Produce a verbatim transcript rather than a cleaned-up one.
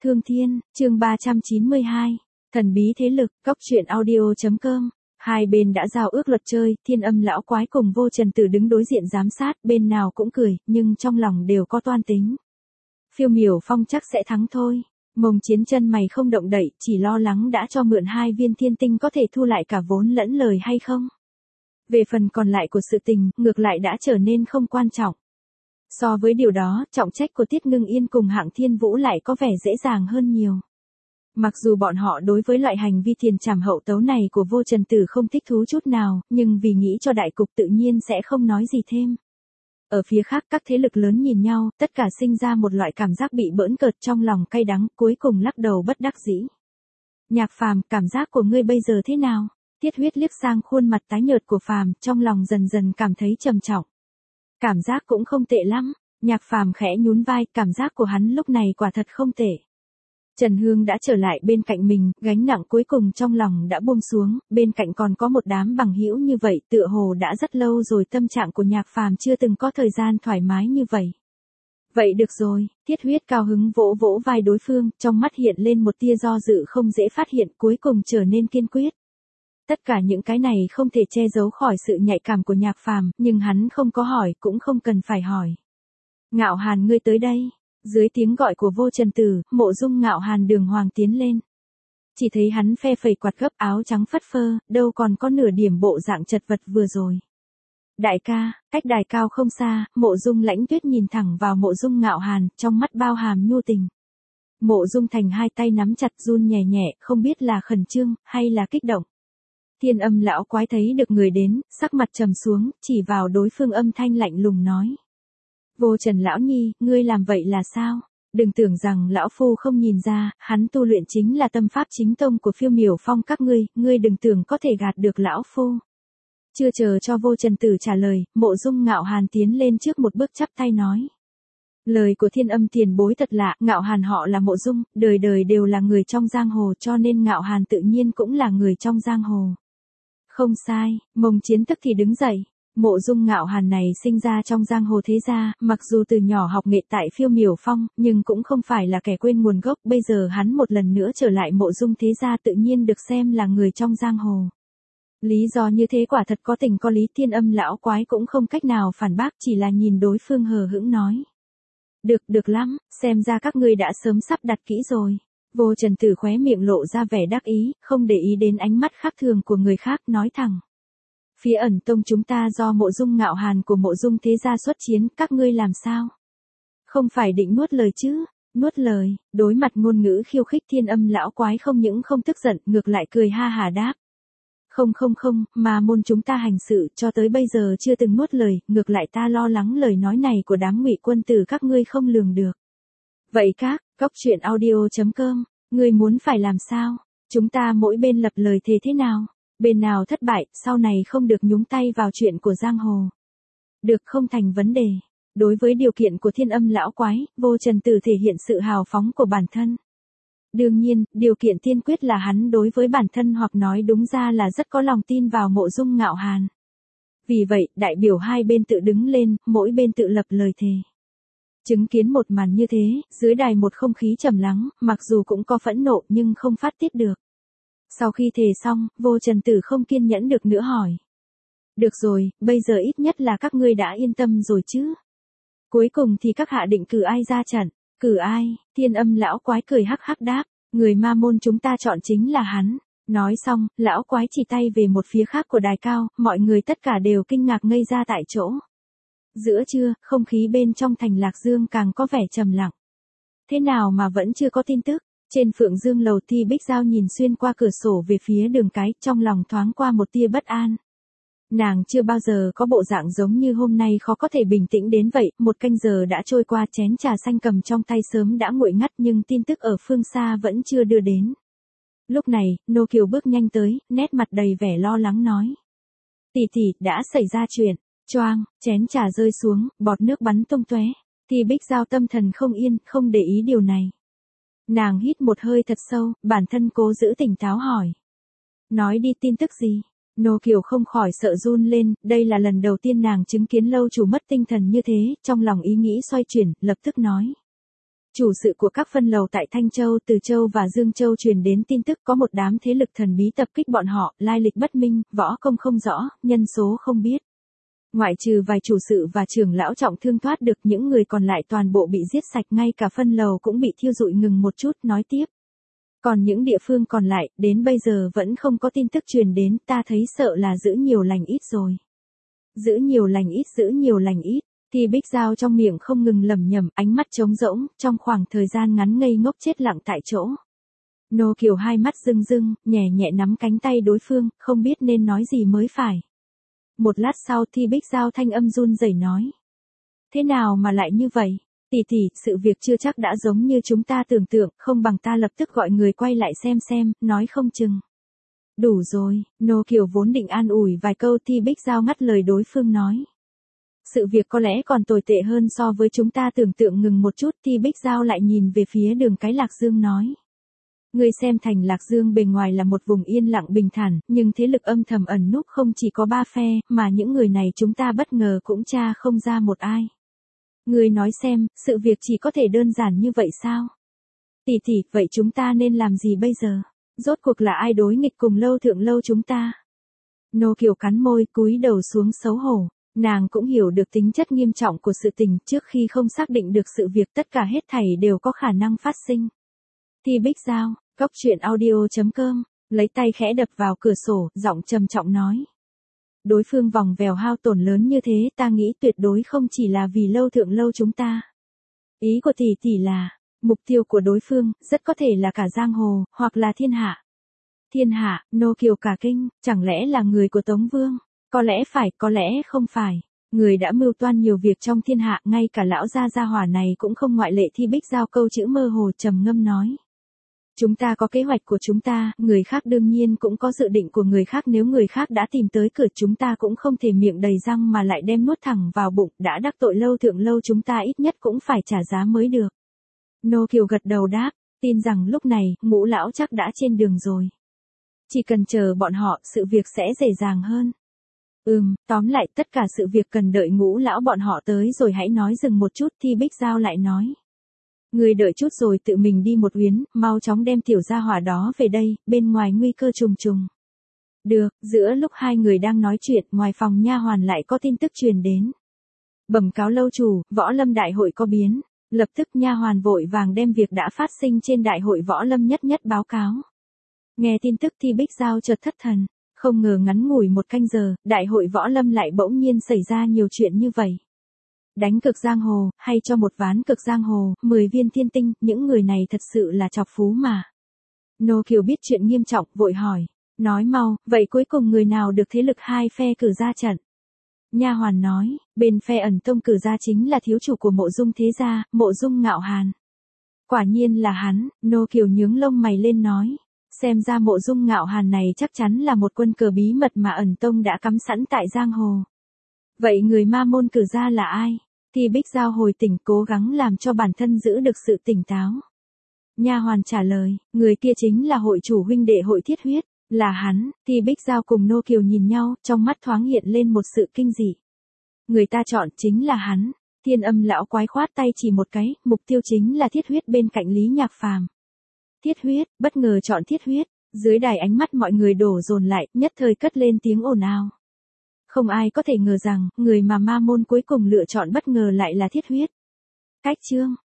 Thương Thiên, chương ba trăm chín mươi hai. Thần bí thế lực, cóc truyện audio chấm com. Hai bên đã giao ước luật chơi, Thiên Âm lão quái cùng Vô Trần Tử đứng đối diện giám sát, bên nào cũng cười, nhưng trong lòng đều có toan tính. Phiêu Miểu Phong chắc sẽ thắng thôi. Mông Chiến chân mày không động đậy, chỉ lo lắng đã cho mượn hai viên thiên tinh có thể thu lại cả vốn lẫn lời hay không. Về phần còn lại của sự tình, ngược lại đã trở nên không quan trọng. So với điều đó, trọng trách của Tiết Ngưng Yên cùng Hạng Thiên Vũ lại có vẻ dễ dàng hơn nhiều. Mặc dù bọn họ đối với loại hành vi tiền trảm hậu tấu này của Vô Trần Tử không thích thú chút nào, nhưng vì nghĩ cho đại cục tự nhiên sẽ không nói gì thêm. Ở phía khác các thế lực lớn nhìn nhau, tất cả sinh ra một loại cảm giác bị bỡn cợt trong lòng cay đắng, cuối cùng lắc đầu bất đắc dĩ. Nhạc Phàm, cảm giác của ngươi bây giờ thế nào? Tiết Huyết liếc sang khuôn mặt tái nhợt của Phàm, trong lòng dần dần cảm thấy trầm trọng. Cảm giác cũng không tệ lắm, Nhạc Phàm khẽ nhún vai, cảm giác của hắn lúc này quả thật không tệ. Trần Hương đã trở lại bên cạnh mình, gánh nặng cuối cùng trong lòng đã buông xuống, bên cạnh còn có một đám bằng hữu như vậy, tựa hồ đã rất lâu rồi tâm trạng của Nhạc Phàm chưa từng có thời gian thoải mái như vậy. Vậy được rồi, Tiết Huyết cao hứng vỗ vỗ vai đối phương, trong mắt hiện lên một tia do dự không dễ phát hiện, cuối cùng trở nên kiên quyết. Tất cả những cái này không thể che giấu khỏi sự nhạy cảm của Nhạc Phàm, nhưng hắn không có hỏi, cũng không cần phải hỏi. Ngạo Hàn, ngươi tới đây. Dưới tiếng gọi của Vô Trần Tử, Mộ Dung Ngạo Hàn đường hoàng tiến lên. Chỉ thấy hắn phe phẩy quạt gấp, áo trắng phất phơ, đâu còn có nửa điểm bộ dạng chật vật vừa rồi. Đại ca, cách đài cao không xa, Mộ Dung Lãnh Tuyết nhìn thẳng vào Mộ Dung Ngạo Hàn, trong mắt bao hàm nhu tình. Mộ Dung Thành hai tay nắm chặt run nhẹ nhẹ, không biết là khẩn trương, hay là kích động. Thiên Âm lão quái thấy được người đến, sắc mặt trầm xuống, chỉ vào đối phương âm thanh lạnh lùng nói. Vô Trần lão nhi, ngươi làm vậy là sao? Đừng tưởng rằng lão phu không nhìn ra, hắn tu luyện chính là tâm pháp chính tông của Phiêu Miểu Phong các ngươi, ngươi đừng tưởng có thể gạt được lão phu. Chưa chờ cho Vô Trần Tử trả lời, Mộ Dung Ngạo Hàn tiến lên trước một bước chắp tay nói. Lời của Thiên Âm tiền bối thật lạ, Ngạo Hàn họ là Mộ Dung, đời đời đều là người trong giang hồ, cho nên Ngạo Hàn tự nhiên cũng là người trong giang hồ. Không sai, Mông Chiến tức thì đứng dậy. Mộ Dung Ngạo Hàn này sinh ra trong giang hồ thế gia, mặc dù từ nhỏ học nghệ tại Phiêu Miểu Phong, nhưng cũng không phải là kẻ quên nguồn gốc, bây giờ hắn một lần nữa trở lại Mộ Dung thế gia tự nhiên được xem là người trong giang hồ. Lý do như thế quả thật có tình có lý, Thiên Âm lão quái cũng không cách nào phản bác, chỉ là nhìn đối phương hờ hững nói. Được, được lắm, xem ra các ngươi đã sớm sắp đặt kỹ rồi. Vô Trần Tử khóe miệng lộ ra vẻ đắc ý, không để ý đến ánh mắt khác thường của người khác, nói thẳng. Phía Ẩn Tông chúng ta do Mộ Dung Ngạo Hàn của Mộ Dung thế gia xuất chiến, các ngươi làm sao? Không phải định nuốt lời chứ? Nuốt lời, đối mặt ngôn ngữ khiêu khích Thiên Âm lão quái không những không tức giận, ngược lại cười ha hà đáp. Không không không, mà môn chúng ta hành sự cho tới bây giờ chưa từng nuốt lời, ngược lại ta lo lắng lời nói này của đám ngụy quân tử các ngươi không lường được. Vậy các, cóc truyện audio chấm com, ngươi muốn phải làm sao? Chúng ta mỗi bên lập lời thề thế nào? Bên nào thất bại, sau này không được nhúng tay vào chuyện của giang hồ. Được, không thành vấn đề. Đối với điều kiện của Thiên Âm lão quái, Vô Trần Tử thể hiện sự hào phóng của bản thân. Đương nhiên, điều kiện tiên quyết là hắn đối với bản thân hoặc nói đúng ra là rất có lòng tin vào Mộ Dung Ngạo Hàn. Vì vậy, đại biểu hai bên tự đứng lên, mỗi bên tự lập lời thề. Chứng kiến một màn như thế, dưới đài một không khí trầm lắng, mặc dù cũng có phẫn nộ nhưng không phát tiết được. Sau khi thề xong, Vô Trần Tử không kiên nhẫn được nữa hỏi. Được rồi, bây giờ ít nhất là các ngươi đã yên tâm rồi chứ. Cuối cùng thì các hạ định cử ai ra trận, cử ai, Thiên Âm lão quái cười hắc hắc đáp, người ma môn chúng ta chọn chính là hắn. Nói xong, lão quái chỉ tay về một phía khác của đài cao, mọi người tất cả đều kinh ngạc ngây ra tại chỗ. Giữa trưa, không khí bên trong thành Lạc Dương càng có vẻ trầm lặng. Thế nào mà vẫn chưa có tin tức? Trên Phượng Dương lầu Thi Bích Giao nhìn xuyên qua cửa sổ về phía đường cái, trong lòng thoáng qua một tia bất an. Nàng chưa bao giờ có bộ dạng giống như hôm nay khó có thể bình tĩnh đến vậy, một canh giờ đã trôi qua, chén trà xanh cầm trong tay sớm đã nguội ngắt nhưng tin tức ở phương xa vẫn chưa đưa đến. Lúc này, Nô Kiều bước nhanh tới, nét mặt đầy vẻ lo lắng nói. Tỷ tỷ, đã xảy ra chuyện. Choang, chén trà rơi xuống, bọt nước bắn tung tóe. Thi Bích Giao tâm thần không yên, không để ý điều này. Nàng hít một hơi thật sâu, bản thân cố giữ tỉnh táo hỏi. Nói đi, tin tức gì? Nô Kiều không khỏi sợ run lên, đây là lần đầu tiên nàng chứng kiến lâu chủ mất tinh thần như thế, trong lòng ý nghĩ xoay chuyển, lập tức nói. Chủ sự của các phân lầu tại Thanh Châu, Từ Châu và Dương Châu truyền đến tin tức có một đám thế lực thần bí tập kích bọn họ, lai lịch bất minh, võ công không rõ, nhân số không biết. Ngoại trừ vài chủ sự và trưởng lão trọng thương thoát được, những người còn lại toàn bộ bị giết sạch, ngay cả phân lầu cũng bị thiêu rụi. Ngừng một chút, nói tiếp. Còn những địa phương còn lại, đến bây giờ vẫn không có tin tức truyền đến, ta thấy sợ là giữ nhiều lành ít rồi. Giữ nhiều lành ít, giữ nhiều lành ít. Thì Bích Giao trong miệng không ngừng lẩm nhẩm, ánh mắt trống rỗng, trong khoảng thời gian ngắn ngây ngốc chết lặng tại chỗ. Nô Kiều hai mắt rưng rưng, nhẹ nhẹ nắm cánh tay đối phương, không biết nên nói gì mới phải. Một lát sau thì Bích Giao thanh âm run rẩy nói. Thế nào mà lại như vậy? Tỷ tỷ, sự việc chưa chắc đã giống như chúng ta tưởng tượng, không bằng ta lập tức gọi người quay lại xem xem, nói không chừng. Đủ rồi, Nô Kiều vốn định an ủi vài câu thì Bích Giao ngắt lời đối phương nói. Sự việc có lẽ còn tồi tệ hơn so với chúng ta tưởng tượng. Ngừng một chút thì Bích Giao lại nhìn về phía đường cái Lạc Dương nói. Người xem thành Lạc Dương bề ngoài là một vùng yên lặng bình thản, nhưng thế lực âm thầm ẩn núp không chỉ có ba phe, mà những người này chúng ta bất ngờ cũng tra không ra một ai. Người nói xem, sự việc chỉ có thể đơn giản như vậy sao? Tỷ tỷ, vậy chúng ta nên làm gì bây giờ? Rốt cuộc là ai đối nghịch cùng Lâu Thượng Lâu chúng ta? Nô Kiều cắn môi, cúi đầu xuống xấu hổ. Nàng cũng hiểu được tính chất nghiêm trọng của sự tình, trước khi không xác định được sự việc tất cả hết thảy đều có khả năng phát sinh. Thì Bích Giao, cốc truyện audio chấm com, lấy tay khẽ đập vào cửa sổ, giọng trầm trọng nói. Đối phương vòng vèo hao tổn lớn như thế, ta nghĩ tuyệt đối không chỉ là vì Lâu Thượng Lâu chúng ta. Ý của tỷ tỷ là, mục tiêu của đối phương, rất có thể là cả giang hồ, hoặc là thiên hạ. Thiên hạ, Nô Kiều cả kinh, chẳng lẽ là người của Tống Vương? Có lẽ phải, có lẽ không phải. Người đã mưu toan nhiều việc trong thiên hạ, ngay cả lão gia gia hỏa này cũng không ngoại lệ. Thì Bích Giao câu chữ mơ hồ trầm ngâm nói. Chúng ta có kế hoạch của chúng ta, người khác đương nhiên cũng có dự định của người khác. Nếu người khác đã tìm tới cửa chúng ta cũng không thể miệng đầy răng mà lại đem nuốt thẳng vào bụng. Đã đắc tội Lâu Thượng Lâu chúng ta ít nhất cũng phải trả giá mới được. Nô Kiều gật đầu đáp, tin rằng lúc này, Ngũ lão chắc đã trên đường rồi. Chỉ cần chờ bọn họ, sự việc sẽ dễ dàng hơn. Ừm, tóm lại tất cả sự việc cần đợi Ngũ lão bọn họ tới rồi hãy nói. Dừng một chút thì Bích Giao lại nói. Người đợi chút rồi tự mình đi một chuyến, mau chóng đem tiểu gia hỏa đó về đây, bên ngoài nguy cơ trùng trùng. Được, giữa lúc hai người đang nói chuyện, ngoài phòng nha hoàn lại có tin tức truyền đến. Bẩm cáo lâu chủ, võ lâm đại hội có biến. Lập tức nha hoàn vội vàng đem việc đã phát sinh trên đại hội võ lâm nhất nhất báo cáo. Nghe tin tức thì Bích Giao chợt thất thần. Không ngờ ngắn ngủi một canh giờ, đại hội võ lâm lại bỗng nhiên xảy ra nhiều chuyện như vậy. Đánh cực giang hồ, hay cho một ván cực giang hồ, mười viên thiên tinh, những người này thật sự là chọc phú mà. Nô Kiều biết chuyện nghiêm trọng, vội hỏi. Nói mau, vậy cuối cùng người nào được thế lực hai phe cử ra trận? Nha hoàn nói, bên phe Ẩn Tông cử ra chính là thiếu chủ của Mộ Dung thế gia, Mộ Dung Ngạo Hàn. Quả nhiên là hắn, Nô Kiều nhướng lông mày lên nói. Xem ra Mộ Dung Ngạo Hàn này chắc chắn là một quân cờ bí mật mà Ẩn Tông đã cắm sẵn tại giang hồ. Vậy người ma môn cử ra là ai? Thì Bích Giao hồi tỉnh, cố gắng làm cho bản thân giữ được sự tỉnh táo. Nha hoàn trả lời, người kia chính là hội chủ huynh đệ hội Thiết Huyết, là hắn. Thì Bích Giao cùng Nô Kiều nhìn nhau, trong mắt thoáng hiện lên một sự kinh dị. Người ta chọn chính là hắn. Thiên Âm lão quái khoát tay chỉ một cái, mục tiêu chính là Thiết Huyết bên cạnh Lý Nhạc Phàm. Thiết Huyết, bất ngờ chọn Thiết Huyết, dưới đài ánh mắt mọi người đổ dồn lại, nhất thời cất lên tiếng ồn ào. Không ai có thể ngờ rằng, người mà ma môn cuối cùng lựa chọn bất ngờ lại là Thiết Huyết. Cách chương